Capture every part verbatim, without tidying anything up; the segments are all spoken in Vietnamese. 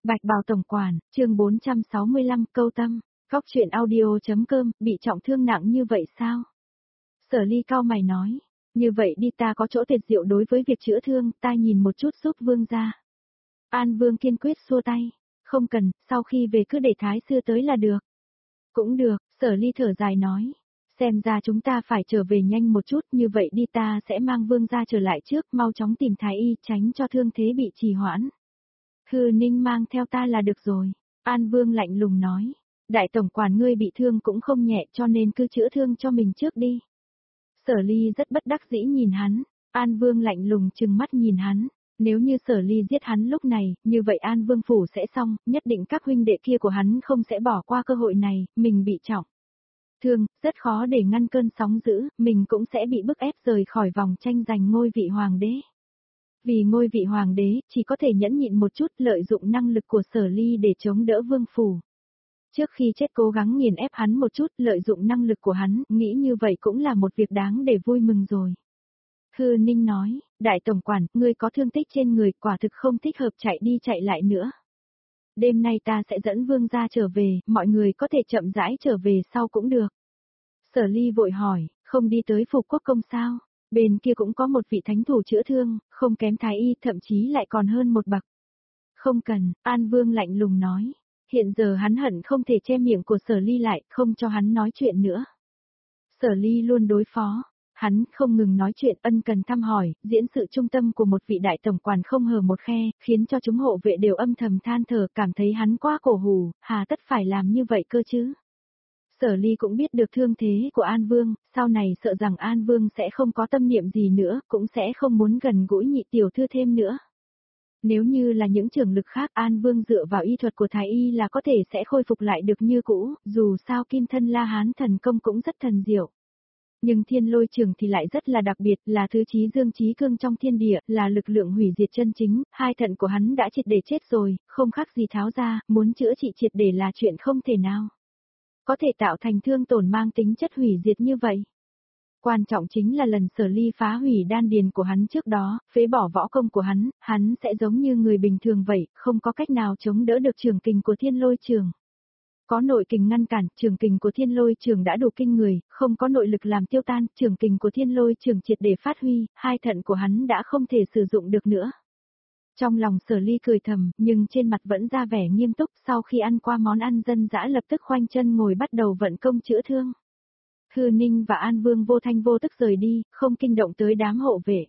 Bạch Bào Tổng Quản, chương bốn trăm sáu mươi lăm, câu tâm, góc truyện audio.com, bị trọng thương nặng như vậy sao? Sở Ly cau mày nói, như vậy đi, ta có chỗ tuyệt diệu đối với việc chữa thương, ta nhìn một chút giúp vương gia. An Vương kiên quyết xua tay, không cần, sau khi về cứ để thái sư tới là được. Cũng được, Sở Ly thở dài nói, xem ra chúng ta phải trở về nhanh một chút, như vậy đi, ta sẽ mang vương gia trở lại trước, mau chóng tìm thái y, tránh cho thương thế bị trì hoãn. Hư Ninh mang theo ta là được rồi, An Vương lạnh lùng nói, đại tổng quản ngươi bị thương cũng không nhẹ, cho nên cứ chữa thương cho mình trước đi. Sở Ly rất bất đắc dĩ nhìn hắn, An Vương lạnh lùng trừng mắt nhìn hắn, nếu như Sở Ly giết hắn lúc này, như vậy An Vương phủ sẽ xong, nhất định các huynh đệ kia của hắn không sẽ bỏ qua cơ hội này, mình bị trọng thương, rất khó để ngăn cơn sóng dữ, mình cũng sẽ bị bức ép rời khỏi vòng tranh giành ngôi vị hoàng đế. Vì ngôi vị hoàng đế, chỉ có thể nhẫn nhịn một chút, lợi dụng năng lực của Sở Ly để chống đỡ vương phủ. Trước khi chết cố gắng nghiền ép hắn một chút, lợi dụng năng lực của hắn, nghĩ như vậy cũng là một việc đáng để vui mừng rồi. Hư Ninh nói, đại tổng quản, ngươi có thương tích trên người, quả thực không thích hợp chạy đi chạy lại nữa. Đêm nay ta sẽ dẫn vương gia trở về, mọi người có thể chậm rãi trở về sau cũng được. Sở Ly vội hỏi, không đi tới Phục Quốc Công sao? Bên kia cũng có một vị thánh thủ chữa thương, không kém thái y, thậm chí lại còn hơn một bậc. Không cần, An Vương lạnh lùng nói. Hiện giờ hắn hận không thể che miệng của Sở Ly lại, không cho hắn nói chuyện nữa. Sở Ly luôn đối phó, hắn không ngừng nói chuyện, ân cần thăm hỏi, diễn sự trung tâm của một vị đại tổng quản không hờ một khe, khiến cho chúng hộ vệ đều âm thầm than thở, cảm thấy hắn quá cổ hủ, hà tất phải làm như vậy cơ chứ. Sở Ly cũng biết được thương thế của An Vương, sau này sợ rằng An Vương sẽ không có tâm niệm gì nữa, cũng sẽ không muốn gần gũi nhị tiểu thư thêm nữa. Nếu như là những trưởng lực khác, An Vương dựa vào y thuật của thái y là có thể sẽ khôi phục lại được như cũ, dù sao kim thân La Hán thần công cũng rất thần diệu. Nhưng thiên lôi trường thì lại rất là đặc biệt, là thứ chí dương chí cương trong thiên địa, là lực lượng hủy diệt chân chính, hai thận của hắn đã triệt để chết rồi, không khác gì tháo ra, muốn chữa trị triệt để là chuyện không thể nào. Có thể tạo thành thương tổn mang tính chất hủy diệt như vậy. Quan trọng chính là lần Sở Ly phá hủy đan điền của hắn trước đó, phế bỏ võ công của hắn, hắn sẽ giống như người bình thường vậy, không có cách nào chống đỡ được trường kình của thiên lôi trường. Có nội kình ngăn cản, trường kình của thiên lôi trường đã đủ kinh người, không có nội lực làm tiêu tan, trường kình của thiên lôi trường triệt để phát huy, hai thận của hắn đã không thể sử dụng được nữa. Trong lòng Sở Ly cười thầm, nhưng trên mặt vẫn ra vẻ nghiêm túc, sau khi ăn qua món ăn dân dã lập tức khoanh chân ngồi bắt đầu vận công chữa thương. Hư Ninh và An Vương vô thanh vô tức rời đi, không kinh động tới đám hộ vệ.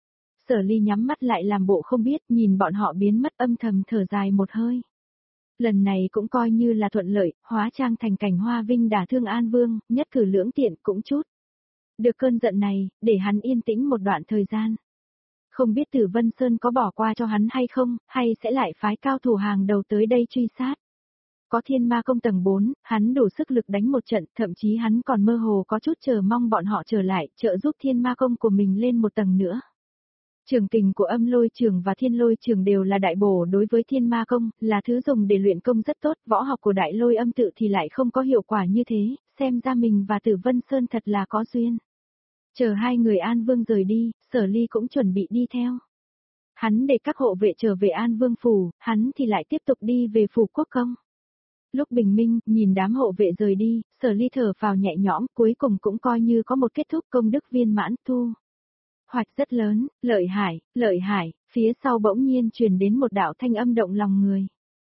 Sở Ly nhắm mắt lại làm bộ không biết, nhìn bọn họ biến mất âm thầm thở dài một hơi. Lần này cũng coi như là thuận lợi, hóa trang thành Cảnh Hoa Vinh đả thương An Vương, nhất cử lưỡng tiện cũng chút. Được cơn giận này, để hắn yên tĩnh một đoạn thời gian. Không biết Tử Vân Sơn có bỏ qua cho hắn hay không, hay sẽ lại phái cao thủ hàng đầu tới đây truy sát. Có Thiên Ma Công tầng bốn, hắn đủ sức lực đánh một trận, thậm chí hắn còn mơ hồ có chút chờ mong bọn họ trở lại, trợ giúp Thiên Ma Công của mình lên một tầng nữa. Trường kình của Âm Lôi Trường và Thiên Lôi Trường đều là đại bổ đối với Thiên Ma Công, là thứ dùng để luyện công rất tốt, võ học của Đại Lôi Âm Tự thì lại không có hiệu quả như thế, xem ra mình và Tử Vân Sơn thật là có duyên. Chờ hai người An Vương rời đi, Sở Ly cũng chuẩn bị đi theo. Hắn để các hộ vệ trở về An Vương phủ, hắn thì lại tiếp tục đi về phủ Quốc Công. Lúc bình minh, nhìn đám hộ vệ rời đi, Sở Ly thở vào nhẹ nhõm, cuối cùng cũng coi như có một kết thúc công đức viên mãn thu. Hoạch rất lớn, lợi hại, lợi hại, phía sau bỗng nhiên truyền đến một đạo thanh âm động lòng người.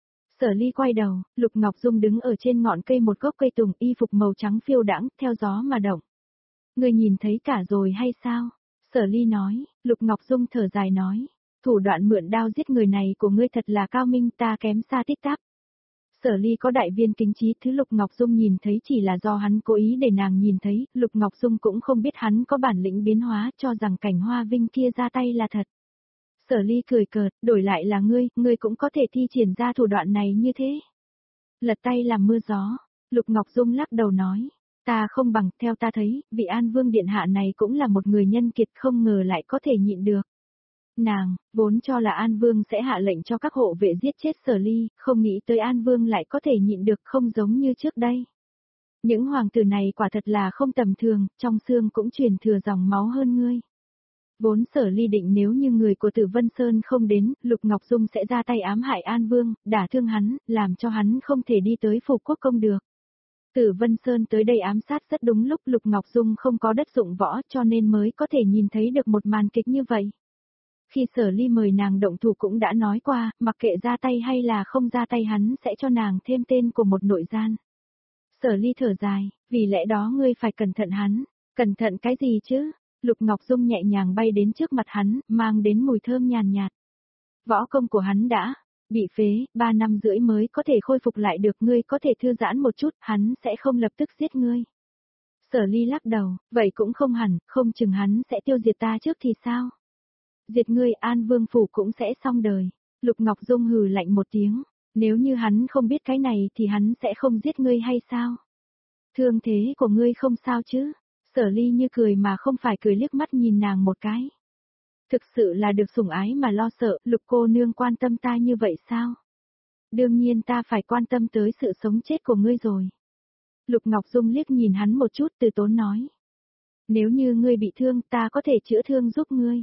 Sở Ly quay đầu, Lục Ngọc Dung đứng ở trên ngọn cây một gốc cây tùng, y phục màu trắng phiêu đãng, theo gió mà động. Người nhìn thấy cả rồi hay sao? Sở Ly nói, Lục Ngọc Dung thở dài nói, thủ đoạn mượn đao giết người này của ngươi thật là cao minh, ta kém xa tích tắp. Sở Ly có đại viên kính trí, thứ Lục Ngọc Dung nhìn thấy chỉ là do hắn cố ý để nàng nhìn thấy, Lục Ngọc Dung cũng không biết hắn có bản lĩnh biến hóa, cho rằng Cảnh Hoa Vinh kia ra tay là thật. Sở Ly cười cợt, đổi lại là ngươi, ngươi cũng có thể thi triển ra thủ đoạn này như thế. Lật tay làm mưa gió, Lục Ngọc Dung lắc đầu nói, ta không bằng, theo ta thấy, vị An Vương điện hạ này cũng là một người nhân kiệt, không ngờ lại có thể nhịn được. Nàng, vốn cho là An Vương sẽ hạ lệnh cho các hộ vệ giết chết Sở Ly, không nghĩ tới An Vương lại có thể nhịn được, không giống như trước đây. Những hoàng tử này quả thật là không tầm thường, trong xương cũng truyền thừa dòng máu hơn ngươi. Vốn Sở Ly định nếu như người của Tử Vân Sơn không đến, Lục Ngọc Dung sẽ ra tay ám hại An Vương, đả thương hắn, làm cho hắn không thể đi tới Phủ Quốc Công được. Tử Vân Sơn tới đây ám sát rất đúng lúc Lục Ngọc Dung không có đất dụng võ cho nên mới có thể nhìn thấy được một màn kịch như vậy. Khi Sở Ly mời nàng động thủ cũng đã nói qua, mặc kệ ra tay hay là không ra tay hắn sẽ cho nàng thêm tên của một nội gian. Sở Ly thở dài, vì lẽ đó ngươi phải cẩn thận hắn. Cẩn thận cái gì chứ? Lục Ngọc Dung nhẹ nhàng bay đến trước mặt hắn, mang đến mùi thơm nhàn nhạt. Võ công của hắn đã bị phế, ba năm rưỡi mới có thể khôi phục lại được, ngươi có thể thư giãn một chút, hắn sẽ không lập tức giết ngươi. Sở Ly lắc đầu, vậy cũng không hẳn, không chừng hắn sẽ tiêu diệt ta trước thì sao? Diệt ngươi An Vương Phủ cũng sẽ xong đời. Lục Ngọc Dung hừ lạnh một tiếng, nếu như hắn không biết cái này thì hắn sẽ không giết ngươi hay sao? Thương thế của ngươi không sao chứ? Sở Ly như cười mà không phải cười, liếc mắt nhìn nàng một cái. Thực sự là được sủng ái mà lo sợ, Lục cô nương quan tâm ta như vậy sao? Đương nhiên ta phải quan tâm tới sự sống chết của ngươi rồi. Lục Ngọc Dung liếc nhìn hắn một chút từ tốn nói. Nếu như ngươi bị thương ta có thể chữa thương giúp ngươi.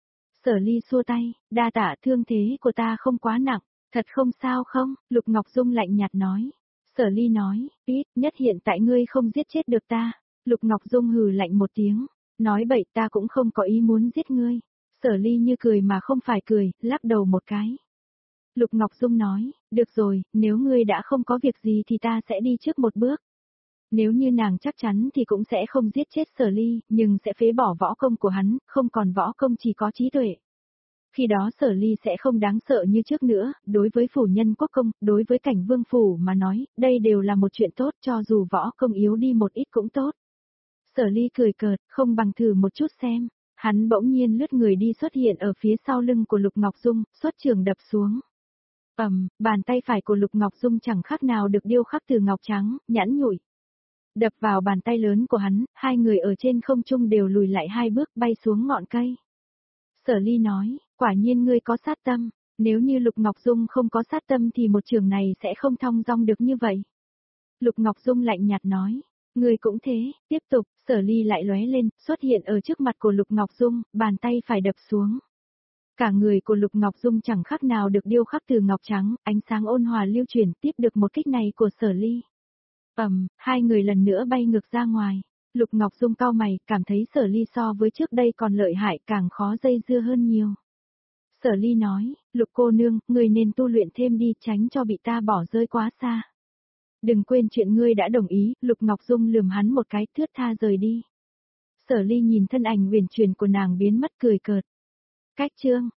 Sở Ly xua tay, đa tạ, thương thế của ta không quá nặng, thật không sao không? Lục Ngọc Dung lạnh nhạt nói. Sở Ly nói, ít nhất hiện tại ngươi không giết chết được ta. Lục Ngọc Dung hừ lạnh một tiếng, nói bậy, ta cũng không có ý muốn giết ngươi. Sở Ly như cười mà không phải cười, lắc đầu một cái. Lục Ngọc Dung nói, được rồi, nếu ngươi đã không có việc gì thì ta sẽ đi trước một bước. Nếu như nàng chắc chắn thì cũng sẽ không giết chết Sở Ly, nhưng sẽ phế bỏ võ công của hắn, không còn võ công chỉ có trí tuệ. Khi đó Sở Ly sẽ không đáng sợ như trước nữa, đối với phủ nhân quốc công, đối với cảnh vương phủ mà nói, đây đều là một chuyện tốt, cho dù võ công yếu đi một ít cũng tốt. Sở Ly cười cợt, không bằng thử một chút xem. Hắn bỗng nhiên lướt người đi xuất hiện ở phía sau lưng của Lục Ngọc Dung, xuất trường đập xuống. Ầm, bàn tay phải của Lục Ngọc Dung chẳng khác nào được điêu khắc từ ngọc trắng, nhẵn nhụi. Đập vào bàn tay lớn của hắn, hai người ở trên không trung đều lùi lại hai bước, bay xuống ngọn cây. Sở Ly nói, quả nhiên ngươi có sát tâm, nếu như Lục Ngọc Dung không có sát tâm thì một trường này sẽ không thong dong được như vậy. Lục Ngọc Dung lạnh nhạt nói, ngươi cũng thế, tiếp tục. Sở Ly lại lóe lên, xuất hiện ở trước mặt của Lục Ngọc Dung, bàn tay phải đập xuống. Cả người của Lục Ngọc Dung chẳng khác nào được điêu khắc từ ngọc trắng, ánh sáng ôn hòa lưu chuyển tiếp được một kích này của Sở Ly. Ầm, hai người lần nữa bay ngược ra ngoài. Lục Ngọc Dung cau mày, cảm thấy Sở Ly so với trước đây còn lợi hại, càng khó dây dưa hơn nhiều. Sở Ly nói, Lục cô nương, người nên tu luyện thêm đi, tránh cho bị ta bỏ rơi quá xa. Đừng quên chuyện ngươi đã đồng ý, Lục Ngọc Dung lườm hắn một cái, thướt tha rời đi. Sở Ly nhìn thân ảnh huyền chuyển của nàng biến mất cười cợt. Cách chương